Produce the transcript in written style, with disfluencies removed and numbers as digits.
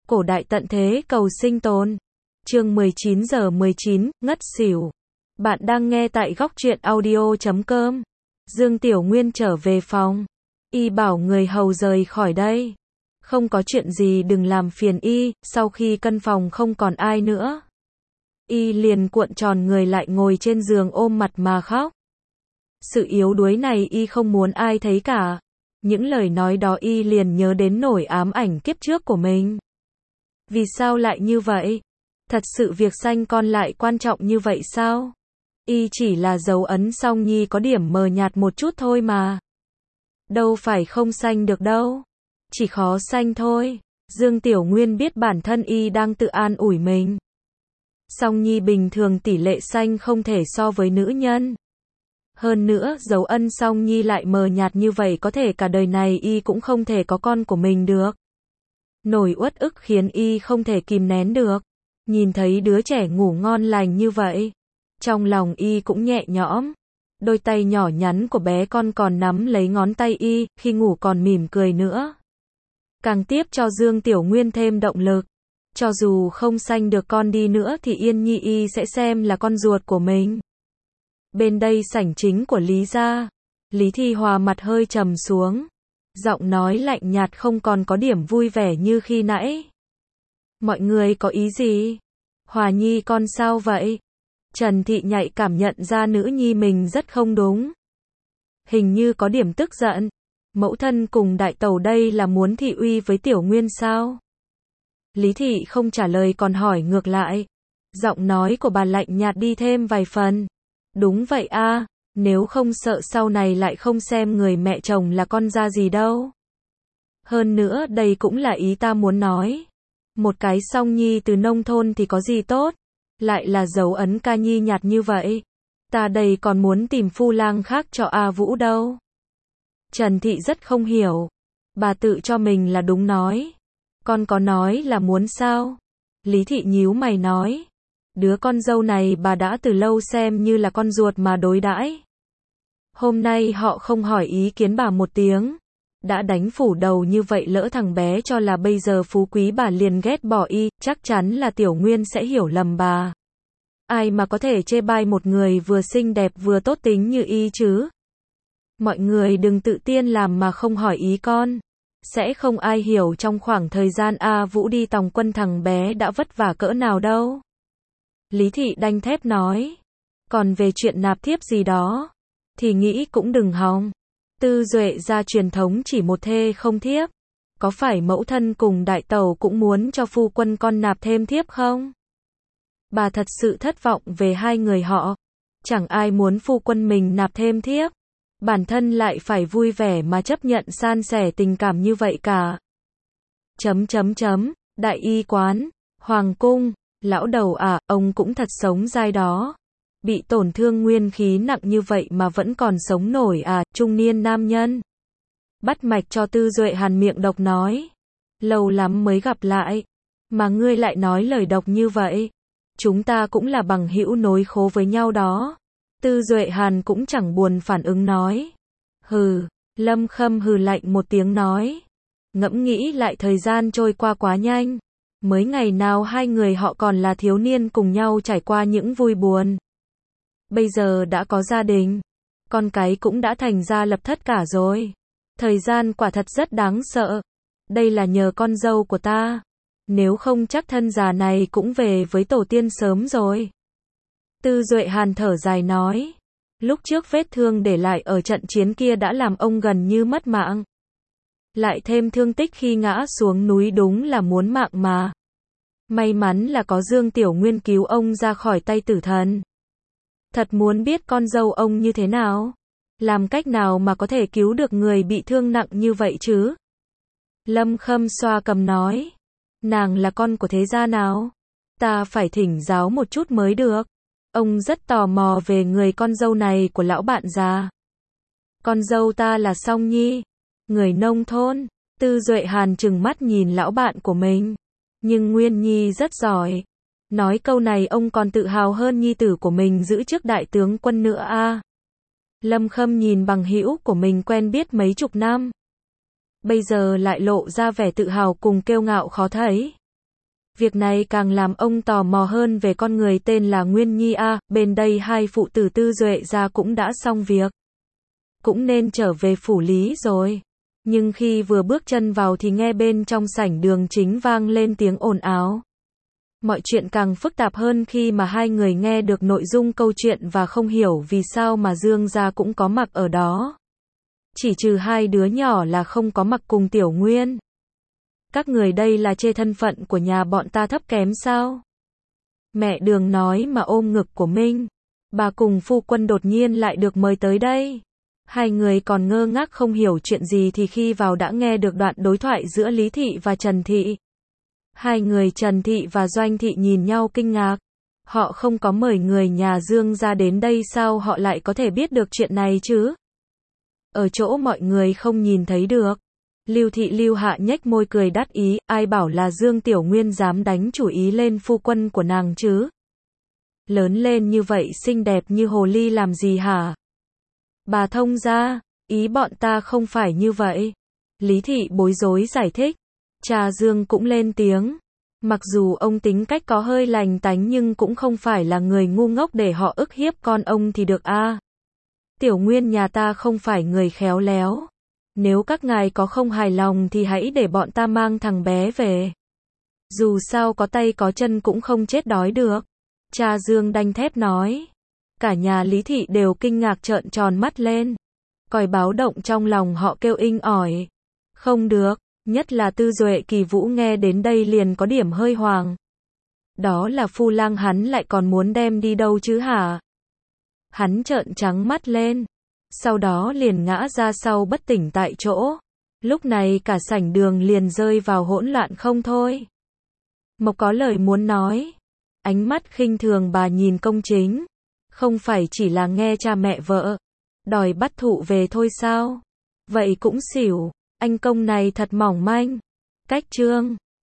Cổ đại tận thế cầu sinh tồn. Chương 19:19, ngất xỉu. Bạn đang nghe tại góc truyện audio.com. Dương Tiểu Nguyên trở về phòng. Y bảo người hầu rời khỏi đây. Không có chuyện gì đừng làm phiền y. Sau khi căn phòng không còn ai nữa, y liền cuộn tròn người lại ngồi trên giường ôm mặt mà khóc. Sự yếu đuối này y không muốn ai thấy cả. Những lời nói đó y liền nhớ đến nỗi ám ảnh kiếp trước của mình. Vì sao lại như vậy? Thật sự việc sanh con lại quan trọng như vậy sao? Y chỉ là dấu ấn Song Nhi có điểm mờ nhạt một chút thôi mà. Đâu phải không sanh được đâu. Chỉ khó sanh thôi. Dương Tiểu Nguyên biết bản thân y đang tự an ủi mình. Song Nhi bình thường tỷ lệ sanh không thể so với nữ nhân. Hơn nữa, dấu ân Song Nhi lại mờ nhạt như vậy, có thể cả đời này y cũng không thể có con của mình được. Nỗi uất ức khiến y không thể kìm nén được. Nhìn thấy đứa trẻ ngủ ngon lành như vậy, trong lòng y cũng nhẹ nhõm. Đôi tay nhỏ nhắn của bé con còn nắm lấy ngón tay y, khi ngủ còn mỉm cười nữa. Càng tiếp cho Dương Tiểu Nguyên thêm động lực. Cho dù không sanh được con đi nữa thì Yên Nhi y sẽ xem là con ruột của mình. Bên đây sảnh chính của Lý gia, Lý Thi Hòa mặt hơi trầm xuống. Giọng nói lạnh nhạt không còn có điểm vui vẻ như khi nãy. Mọi người có ý gì? Hòa Nhi con sao vậy? Trần Thị nhạy cảm nhận ra nữ nhi mình rất không đúng. Hình như có điểm tức giận. Mẫu thân cùng đại tẩu đây là muốn thị uy với Tiểu Nguyên sao? Lý Thị không trả lời còn hỏi ngược lại. Giọng nói của bà lạnh nhạt đi thêm vài phần. Đúng vậy a, nếu không sợ sau này lại không xem người mẹ chồng là con ra gì đâu. Hơn nữa đây cũng là ý ta muốn nói. Một cái Song Nhi từ nông thôn thì có gì tốt, lại là dấu ấn ca nhi nhạt như vậy. Ta đây còn muốn tìm phu lang khác cho A Vũ đâu. Trần Thị rất không hiểu. Bà tự cho mình là đúng nói. Con có nói là muốn sao? Lý Thị nhíu mày nói. Đứa con dâu này bà đã từ lâu xem như là con ruột mà đối đãi. Hôm nay họ không hỏi ý kiến bà một tiếng. Đã đánh phủ đầu như vậy, lỡ thằng bé cho là bây giờ phú quý bà liền ghét bỏ y, chắc chắn là Tiểu Nguyên sẽ hiểu lầm bà. Ai mà có thể chê bai một người vừa xinh đẹp vừa tốt tính như y chứ? Mọi người đừng tự tiên làm mà không hỏi ý con. Sẽ không ai hiểu trong khoảng thời gian A Vũ đi tòng quân thằng bé đã vất vả cỡ nào đâu. Lý Thị đanh thép nói. Còn về chuyện nạp thiếp gì đó, thì nghĩ cũng đừng hòng. Tư Duệ gia truyền thống chỉ một thê không thiếp. Có phải mẫu thân cùng đại tẩu cũng muốn cho phu quân con nạp thêm thiếp không? Bà thật sự thất vọng về hai người họ. Chẳng ai muốn phu quân mình nạp thêm thiếp. Bản thân lại phải vui vẻ mà chấp nhận san sẻ tình cảm như vậy cả. Đại y quán, hoàng cung, lão đầu à, ông cũng thật sống dai đó. Bị tổn thương nguyên khí nặng như vậy mà vẫn còn sống nổi à, trung niên nam nhân. Bắt mạch cho Tư Duệ hàn miệng độc nói. Lâu lắm mới gặp lại, mà ngươi lại nói lời độc như vậy. Chúng ta cũng là bằng hữu nối khố với nhau đó. Tư Duệ hàn cũng chẳng buồn phản ứng nói. Hừ, Lâm Khâm hừ lạnh một tiếng nói. Ngẫm nghĩ lại thời gian trôi qua quá nhanh. Mới ngày nào hai người họ còn là thiếu niên cùng nhau trải qua những vui buồn. Bây giờ đã có gia đình, con cái cũng đã thành gia lập thất cả rồi. Thời gian quả thật rất đáng sợ. Đây là nhờ con dâu của ta. Nếu không chắc thân già này cũng về với tổ tiên sớm rồi. Tư Duệ hàn thở dài nói. Lúc trước vết thương để lại ở trận chiến kia đã làm ông gần như mất mạng. Lại thêm thương tích khi ngã xuống núi, đúng là muốn mạng mà. May mắn là có Dương Tiểu Nguyên cứu ông ra khỏi tay tử thần. Thật muốn biết con dâu ông như thế nào. Làm cách nào mà có thể cứu được người bị thương nặng như vậy chứ? Lâm Khâm xoa cầm nói. Nàng là con của thế gia nào? Ta phải thỉnh giáo một chút mới được. Ông rất tò mò về người con dâu này của lão bạn già. Con dâu ta là Song Nhi, người nông thôn. Tư Duệ hàn trừng mắt nhìn lão bạn của mình. Nhưng Nguyên Nhi rất giỏi. Nói câu này ông còn tự hào hơn nhi tử của mình giữ chức đại tướng quân nữa a. Lâm Khâm nhìn bằng hữu của mình quen biết mấy chục năm. Bây giờ lại lộ ra vẻ tự hào cùng kiêu ngạo khó thấy. Việc này càng làm ông tò mò hơn về con người tên là Nguyên Nhi a. Bên đây hai phụ tử Tư Duệ gia cũng đã xong việc. Cũng nên trở về phủ lý rồi. Nhưng khi vừa bước chân vào thì nghe bên trong sảnh đường chính vang lên tiếng ồn ào. Mọi chuyện càng phức tạp hơn khi mà hai người nghe được nội dung câu chuyện và không hiểu vì sao mà Dương gia cũng có mặt ở đó. Chỉ trừ hai đứa nhỏ là không có mặt cùng Tiểu Nguyên. Các người đây là chê thân phận của nhà bọn ta thấp kém sao? Mẹ Đường nói mà ôm ngực của Minh. Bà cùng phu quân đột nhiên lại được mời tới đây. Hai người còn ngơ ngác không hiểu chuyện gì thì khi vào đã nghe được đoạn đối thoại giữa Lý Thị và Trần Thị. Hai người Trần Thị và Doanh Thị nhìn nhau kinh ngạc. Họ không có mời người nhà Dương ra đến đây sao họ lại có thể biết được chuyện này chứ? Ở chỗ mọi người không nhìn thấy được. Lưu Thị Lưu Hạ nhếch môi cười đắc ý, ai bảo là Dương Tiểu Nguyên dám đánh chủ ý lên phu quân của nàng chứ? Lớn lên như vậy xinh đẹp như hồ ly làm gì hả? Bà thông ra, ý bọn ta không phải như vậy. Lý Thị bối rối giải thích. Cha Dương cũng lên tiếng. Mặc dù ông tính cách có hơi lành tánh nhưng cũng không phải là người ngu ngốc để họ ức hiếp con ông thì được a. Tiểu Nguyên nhà ta không phải người khéo léo. Nếu các ngài có không hài lòng thì hãy để bọn ta mang thằng bé về. Dù sao có tay có chân cũng không chết đói được. Cha Dương đanh thép nói. Cả nhà Lý Thị đều kinh ngạc trợn tròn mắt lên. Còi báo động trong lòng họ kêu inh ỏi. Không được, nhất là Tư Duệ Kỳ Vũ nghe đến đây liền có điểm hơi hoàng. Đó là phu lang hắn lại còn muốn đem đi đâu chứ hả? Hắn trợn trắng mắt lên. Sau đó liền ngã ra sau bất tỉnh tại chỗ. Lúc này cả sảnh đường liền rơi vào hỗn loạn không thôi. Mộc có lời muốn nói. Ánh mắt khinh thường bà nhìn Công Chính. Không phải chỉ là nghe cha mẹ vợ đòi bắt thụ về thôi sao? Vậy cũng xỉu. Anh Công này thật mỏng manh. Cách chương